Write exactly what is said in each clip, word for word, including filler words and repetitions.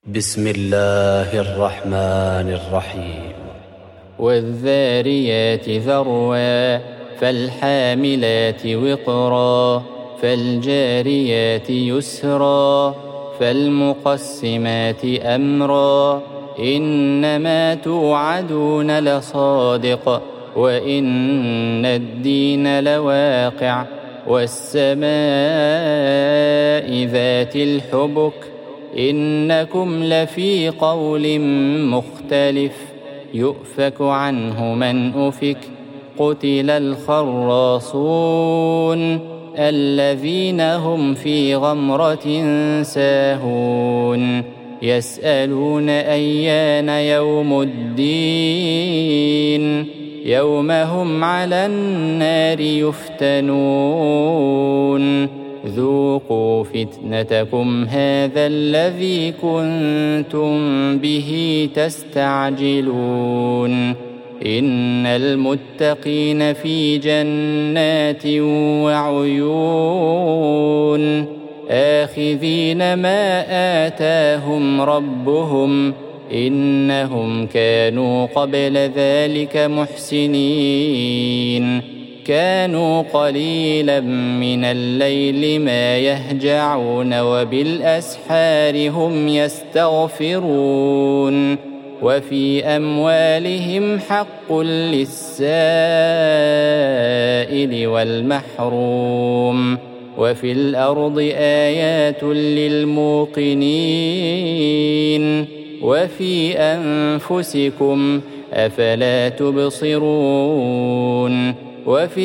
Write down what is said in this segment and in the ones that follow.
بسم الله الرحمن الرحيم. والذاريات ذروا فالحاملات وقرا فالجاريات يسرا فالمقسمات أمرا إنما توعدون لصادق وإن الدين لواقع والسماء ذات الحبك إنكم لفي قول مختلف يؤفك عنه من أفك قتل الخراصون الذين هم في غمرة ساهون يسألون أيان يوم الدين يوم هم على النار يفتنون ذوقوا فتنتكم هذا الذي كنتم به تستعجلون إن المتقين في جنات وعيون آخذين ما آتاهم ربهم إنهم كانوا قبل ذلك محسنين كانوا قليلا من الليل ما يهجعون وبالأسحار هم يستغفرون وفي أموالهم حق للسائل والمحروم وفي الأرض آيات للموقنين وفي أنفسكم أفلا تبصرون وفي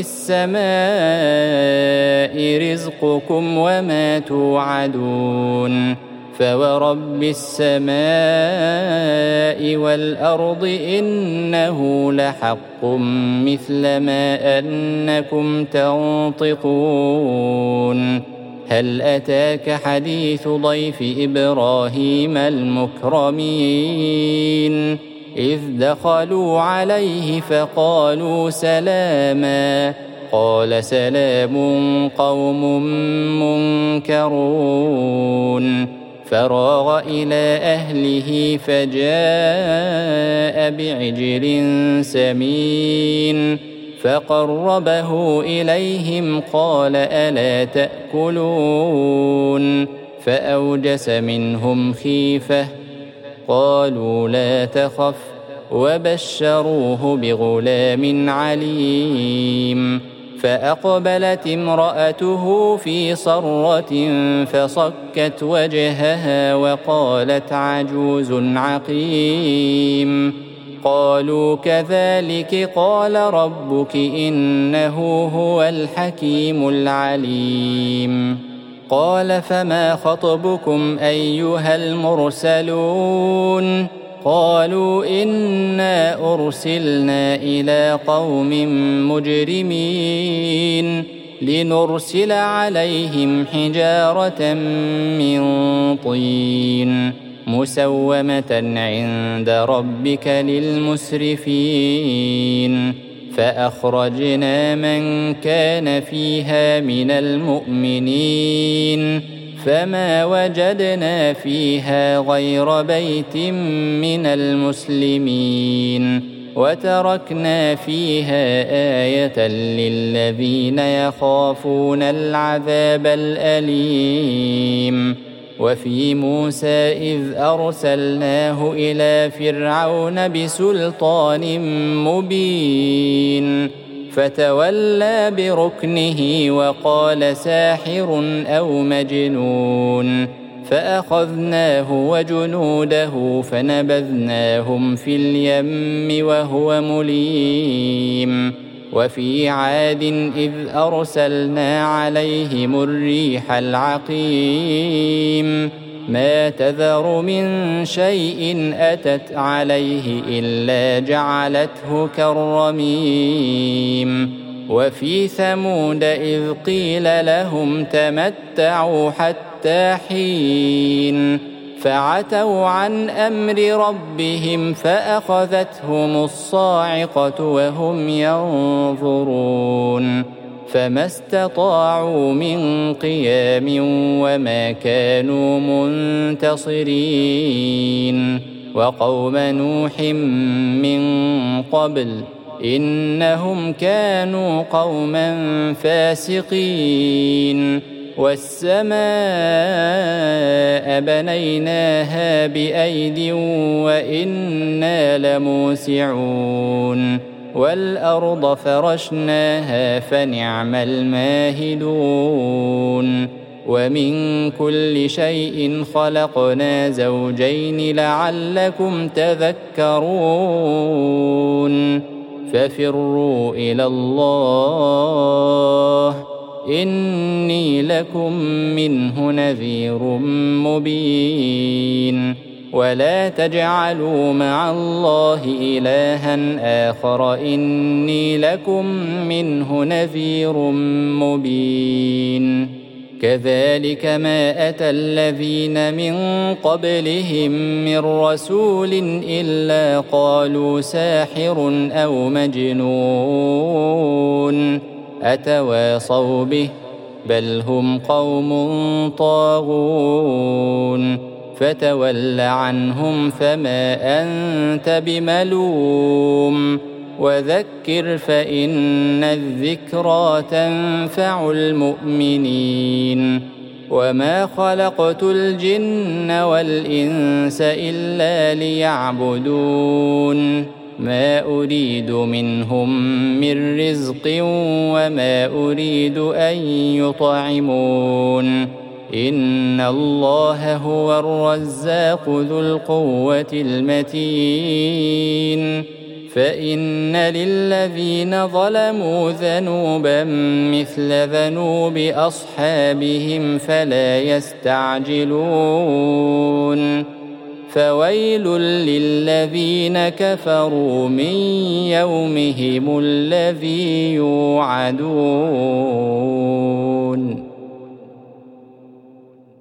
السماء رزقكم وما توعدون فورب السماء والأرض إنه لحق مثل ما أنكم تنطقون هل أتاك حديث ضيف إبراهيم المكرمين إذ دخلوا عليه فقالوا سلاما قال سلام قوم منكرون فراغ إلى أهله فجاء بعجل سمين فقربه إليهم قال ألا تأكلون فأوجس منهم خيفة قالوا لا تخف وبشروه بغلام عليم فأقبلت امرأته في صرة فصكت وجهها وقالت عجوز عقيم قالوا كذلك قال ربك إنه هو الحكيم العليم قال فما خطبكم أيها المرسلون قالوا إنا أرسلنا إلى قوم مجرمين لنرسل عليهم حجارة من طين مسومة عند ربك للمسرفين فأخرجنا من كان فيها من المؤمنين فما وجدنا فيها غير بيت من المسلمين وتركنا فيها آية للذين يخافون العذاب الأليم وفي موسى إذ أرسلناه إلى فرعون بسلطان مبين فتولى بركنه وقال ساحر أو مجنون فأخذناه وجنوده فنبذناهم في اليم وهو مليم وفي عاد إذ أرسلنا عليهم الريح العقيم ما تذر من شيء أتت عليه إلا جعلته كالرميم وفي ثمود إذ قيل لهم تمتعوا حتى حين فعتوا عن أمر ربهم فأخذتهم الصاعقة وهم ينظرون فما استطاعوا من قيام وما كانوا منتصرين وقوم نوح من قبل إنهم كانوا قوما فاسقين والسماء بنيناها بأيد وإنا لموسعون والأرض فرشناها فنعم الماهدون ومن كل شيء خلقنا زوجين لعلكم تذكرون ففروا إلى الله إني لكم منه نذير مبين ولا تجعلوا مع الله إلها آخر إني لكم منه نذير مبين كذلك ما أتى الذين من قبلهم من رسول إلا قالوا ساحر أو مجنون أتواصوا به بل هم قوم طاغون فتول عنهم فما أنت بملوم وذكر فإن الذكرى تنفع المؤمنين وما خلقت الجن والإنس إلا ليعبدون ما أريد منهم من رزق وما أريد أن يطعمون إن الله هو الرزاق ذو القوة المتين فإن للذين ظلموا ذنوبا مثل ذنوب أصحابهم فلا يستعجلون فويل للذين كفروا من يومهم الذي يوعدون.